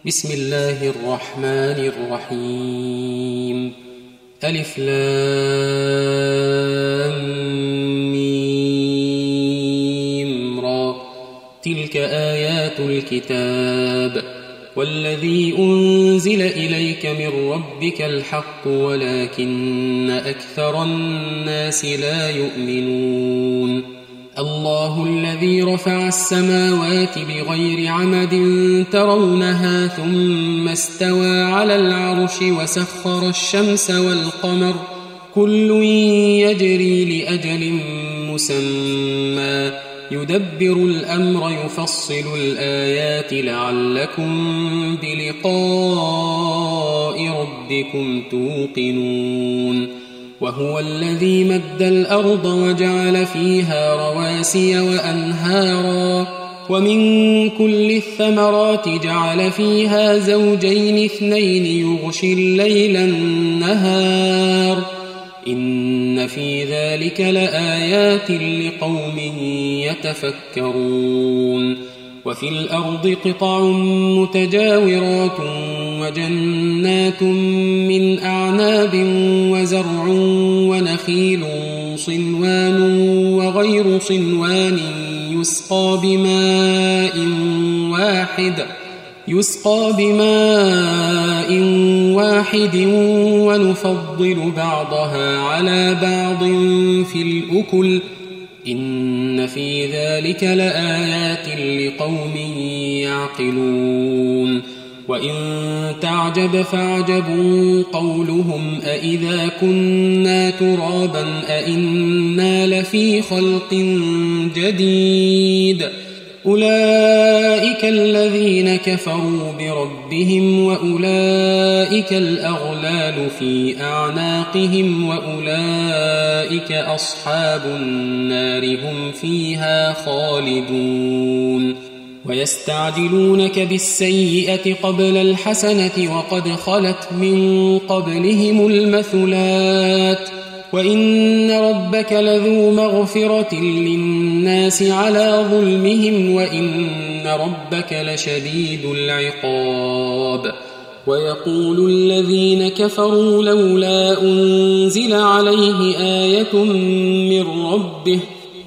بسم الله الرحمن الرحيم. ألف لام ميم را. تلك آيات الكتاب والذي أنزل إليك من ربك الحق ولكن أكثر الناس لا يؤمنون. الله الذي رفع السماوات بغير عمد ترونها ثم استوى على العرش وسخر الشمس والقمر كل يجري لأجل مسمى يدبر الأمر يفصل الآيات لعلكم بلقاء ربكم توقنون. وهو الذي مد الأرض وجعل فيها رواسي وأنهارا ومن كل الثمرات جعل فيها زوجين اثنين يغشي الليل النهار إن في ذلك لآيات لقوم يتفكرون. وفي الأرض قطع متجاورات وجنات من أعناب وزرع ونخيل صنوان وغير صنوان يسقى بماء واحد ونفضل بعضها على بعض في الأكل إن في ذلك لآيات لقوم يعقلون. وإن تعجب فعجب قولهم أإذا كنا ترابا أإنا لفي خلق جديد أولئك الذين كفروا بربهم وأولئك الأغلال في أعناقهم وأولئك أصحاب النار هم فيها خالدون. ويستعجلونك بالسيئة قبل الحسنة وقد خلت من قبلهم المثلات وإن ربك لذو مغفرة للناس على ظلمهم وإن ربك لشديد العقاب. ويقول الذين كفروا لولا أنزل عليه آية من ربه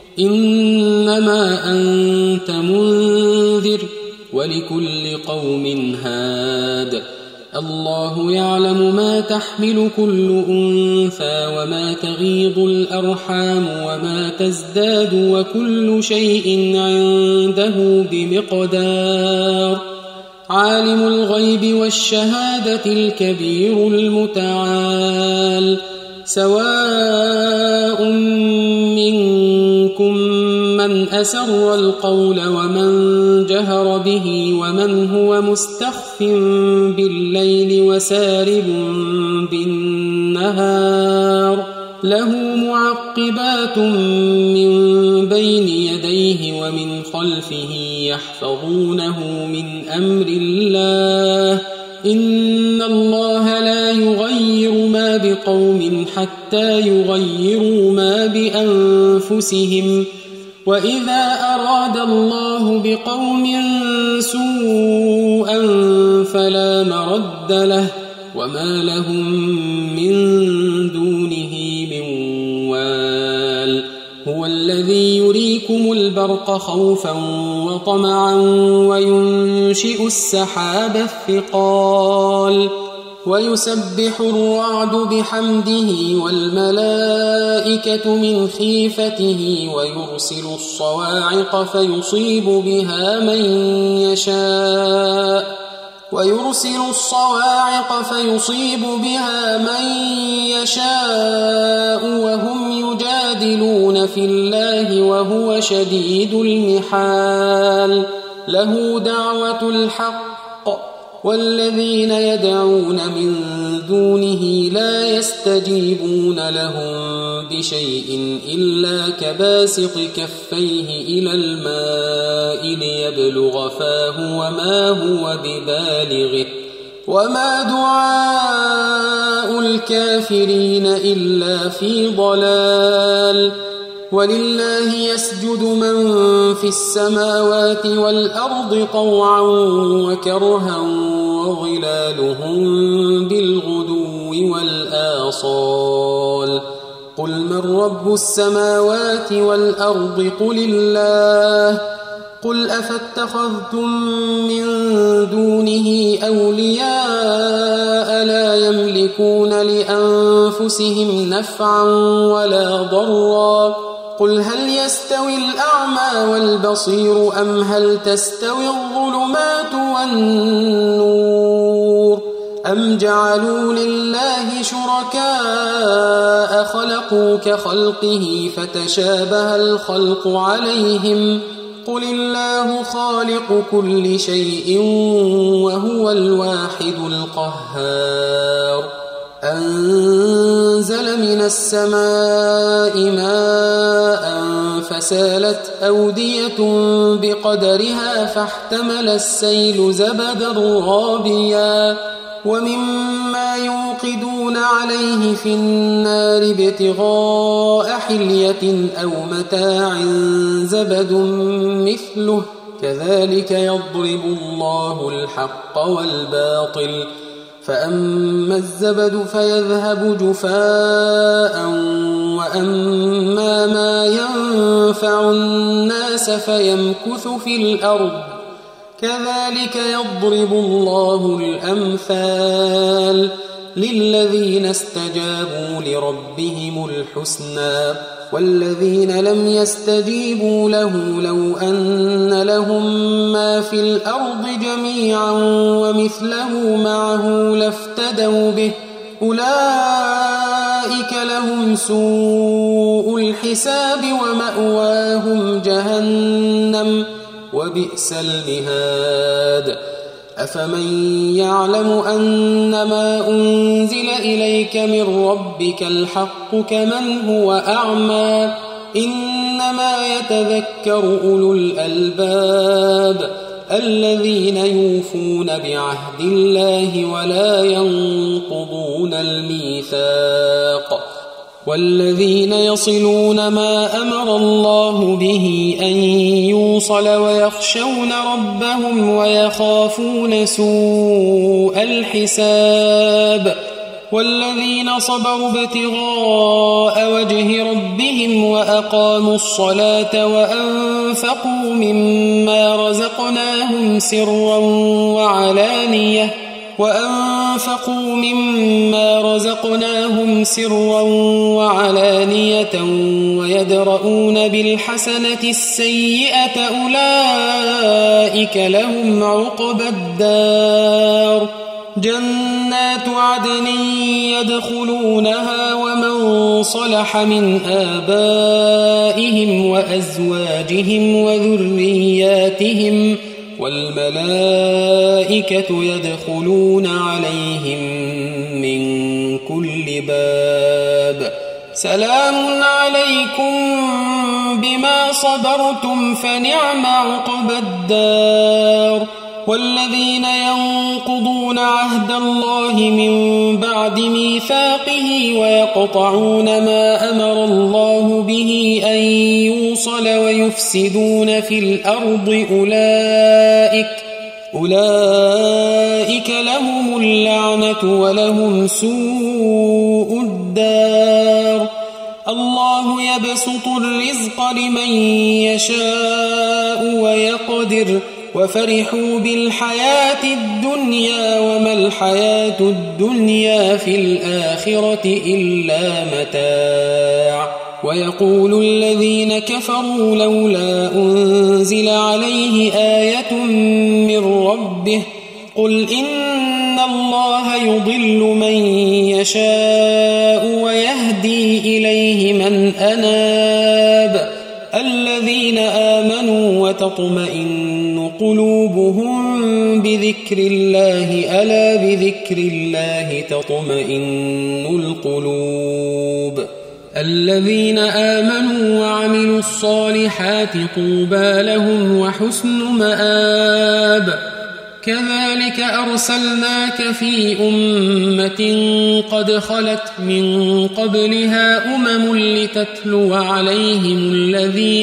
إنما أنت منذر ولكل قوم هاد الله يعلم ما تحمل كل أنثى وما تغيض الأرحام وما تزداد وكل شيء عنده بمقدار. عالم الغيب والشهادة الكبير المتعال سواء منكم من أسر القول ومن جهر به ومن هو مستخف بالليل وسارب بالنهار له معقبات من بين يديه ومن خلفه يحفظونه من أمر الله إن الله لا يغير ما بقوم حتى يغيروا ما بأنفسهم وإذا أراد الله بقوم سوءا فلا مرد له وما لهم من دونه من وال. هو الذي يريكم البرق خوفا وطمعا وينشئ السحاب الثقال ويسبح الرعد بحمده والملائكة من خيفته ويرسل الصواعق فيصيب بها من يشاء وهم يجادلون في الله وهو شديد المحال. له دعوة الحق والذين يدعون من دونه لا يستجيبون لهم بشيء إلا كباسط كفيه إلى الماء ليبلغ فاه وما هو ببالغه وما دعاء الكافرين إلا في ضلال. ولله يسجد من في السماوات والأرض طوعا وكرها وظلالهم بالغدو والآصال قل من رب السماوات والأرض قل الله قل أفاتخذتم من دونه أولياء لا يملكون لأنفسهم نفعا ولا ضرا قل هل يستوي الأعمى والبصير أم هل تستوي الظلمات والنور أم جعلوا لله شركاء خلقوا كخلقه فتشابه الخلق عليهم قل الله خالق كل شيء وهو الواحد القهار أنزل من السماء ماء فسالت أودية بقدرها فاحتمل السيل زبدا رابيا ومما يوقدون عليه في النار ابتغاء حلية أو متاع زبد مثله كذلك يضرب الله الحق والباطل فأما الزبد فيذهب جفاء وأما ما ينفع الناس فيمكث في الأرض كذلك يضرب الله الأمثال للذين استجابوا لربهم الحسنى والذين لم يستجيبوا له لو أن لهم ما في الأرض جميعا ومثله معه لافتدوا به أولئك لهم سوء الحساب ومأواهم جهنم وبئس المهاد أفمن يعلم أنما أنزل إليك من ربك الحق كمن هو أعمى إنما يتذكر أولو الألباب الذين يوفون بعهد الله ولا ينقضون الميثاق والذين يصلون ما أمر الله به أن يوصل ويخشون ربهم ويخافون سوء الحساب والذين صبروا ابتغاء وجه ربهم وأقاموا الصلاة وأنفقوا مما رزقناهم سرا وعلانية ويدرؤون بالحسنة السيئة أولئك لهم عقبى الدار جنات عدن يدخلونها ومن صلح من آبائهم وأزواجهم وذرياتهم والملائكة يدخلون عليهم من كل باب سلام عليكم بما صبرتم فنعم عقبى الدار والذين ينقضون عهد الله من بعد ميثاقه ويقطعون ما أمر الله به أن يوصل ويفسدون في الأرض أولئك لهم اللعنة ولهم سوء الدار الله يبسط الرزق لمن يشاء ويقدر وفرحوا بالحياة الدنيا وما الحياة الدنيا في الآخرة إلا متاع ويقول الذين كفروا لولا أنزل عليه آية من ربه قل إن الله يضل من يشاء ويهدي إليه من أناب الذين آمنوا وتطمئن قلوبهم بذكر الله ألا بذكر الله تطمئن القلوب الذين آمنوا وعملوا الصالحات طوبى لهم وحسن مآب كذلك أرسلناك في أمة قد خلت من قبلها لتتلو عليهم الذي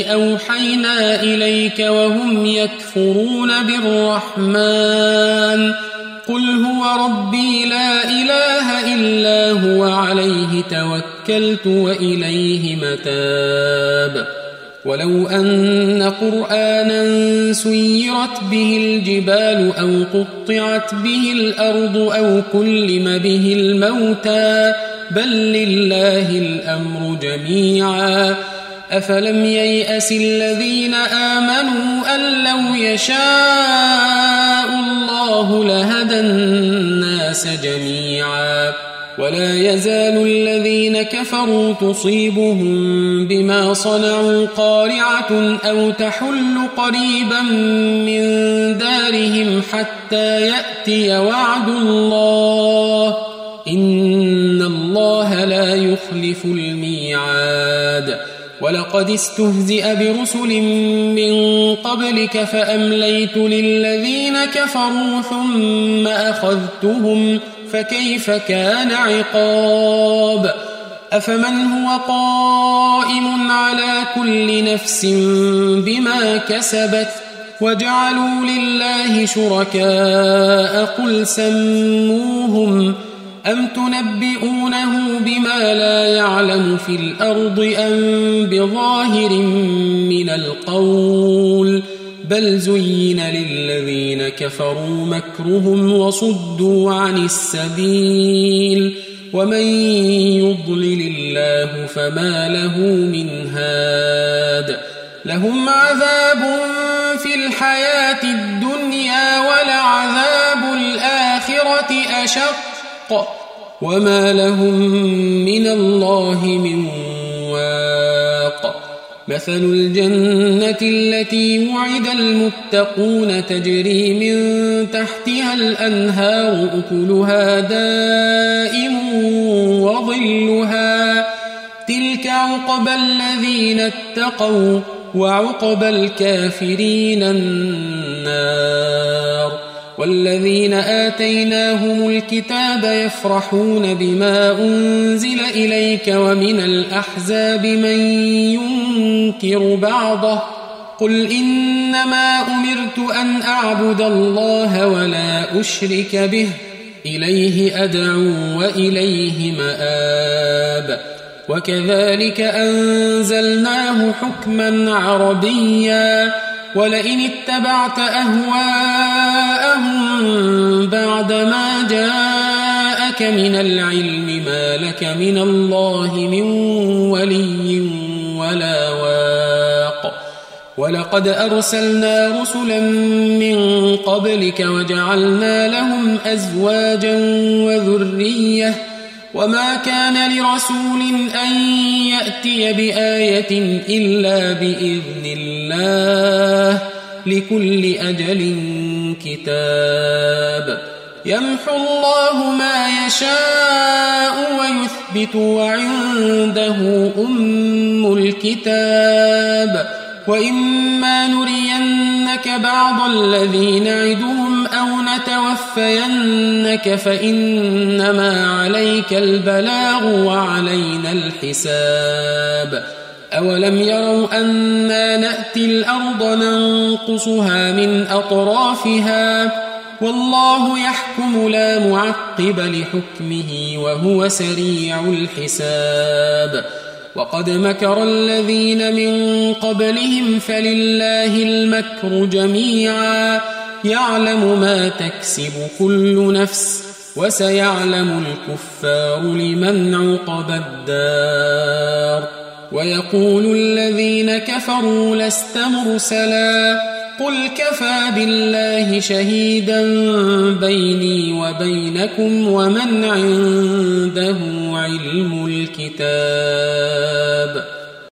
أوحينا إليك وهم يكفرون بالرحمن قل هو ربي لا إله إلا هو عليه توكلت وإليه متاب ولو أن قرآنا سيرت به الجبال أو قطعت به الأرض أو كلم به الموتى بل لله الأمر جميعا أفلم ييأس الذين آمنوا أن لو يشاء الله لهدى الناس جميعا ولا يزال الذين كفروا تصيبهم بما صنعوا قارعة أو تحل قريبا من دارهم حتى يأتي وعد الله إن الله لا يخلف الميعاد ولقد استهزئ برسل من قبلك فأمليت للذين كفروا ثم أخذتهم فكيف كان عقاب أفمن هو قائم على كل نفس بما كسبت وجعلوا لله شركاء قل سموهم أم تنبئونه بما لا يعلم في الأرض أم بظاهر من القول بل زين للذين كفروا مكرهم وصدوا عن السبيل ومن يضلل الله فما له من هاد لهم عذاب في الحياة الدنيا ولعذاب الآخرة أشق وما لهم من الله من واق مثل الجنة التي وعد المتقون تجري من تحتها الأنهار أكلها دائم وظلها تلك عقبى الذين اتقوا وعقبى الكافرين النار والذين آتيناهم الكتاب يفرحون بما أنزل إليك ومن الأحزاب من ينكر بعضه قل إنما أمرت أن أعبد الله ولا أشرك به إليه أدعو وإليه مآب وكذلك أنزلناه حكما عربيا ولئن اتبعت أهواءهم بعدما جاءك من العلم ما لك من الله من ولي ولا واق ولقد أرسلنا رسلا من قبلك وجعلنا لهم أزواجا وذرية وما كان لرسول أن يأتي بآية إلا بإذن الله لكل أجل كتاب يمحو الله ما يشاء ويثبت وعنده أم الكتاب وإما نرينك بعض الذي نعدهم أو نتوفينك فإنما عليك البلاغ وعلينا الحساب أولم يروا أنا نأتي الأرض ننقصها من أطرافها والله يحكم لا معقب لحكمه وهو سريع الحساب وقد مكر الذين من قبلهم فلله المكر جميعا يعلم ما تكسب كل نفس وسيعلم الكفار لمن عقبى الدار ويقول الذين كفروا لست مرسلا قل كفى بالله شهيدا بيني وبينكم ومن عنده علم الكتاب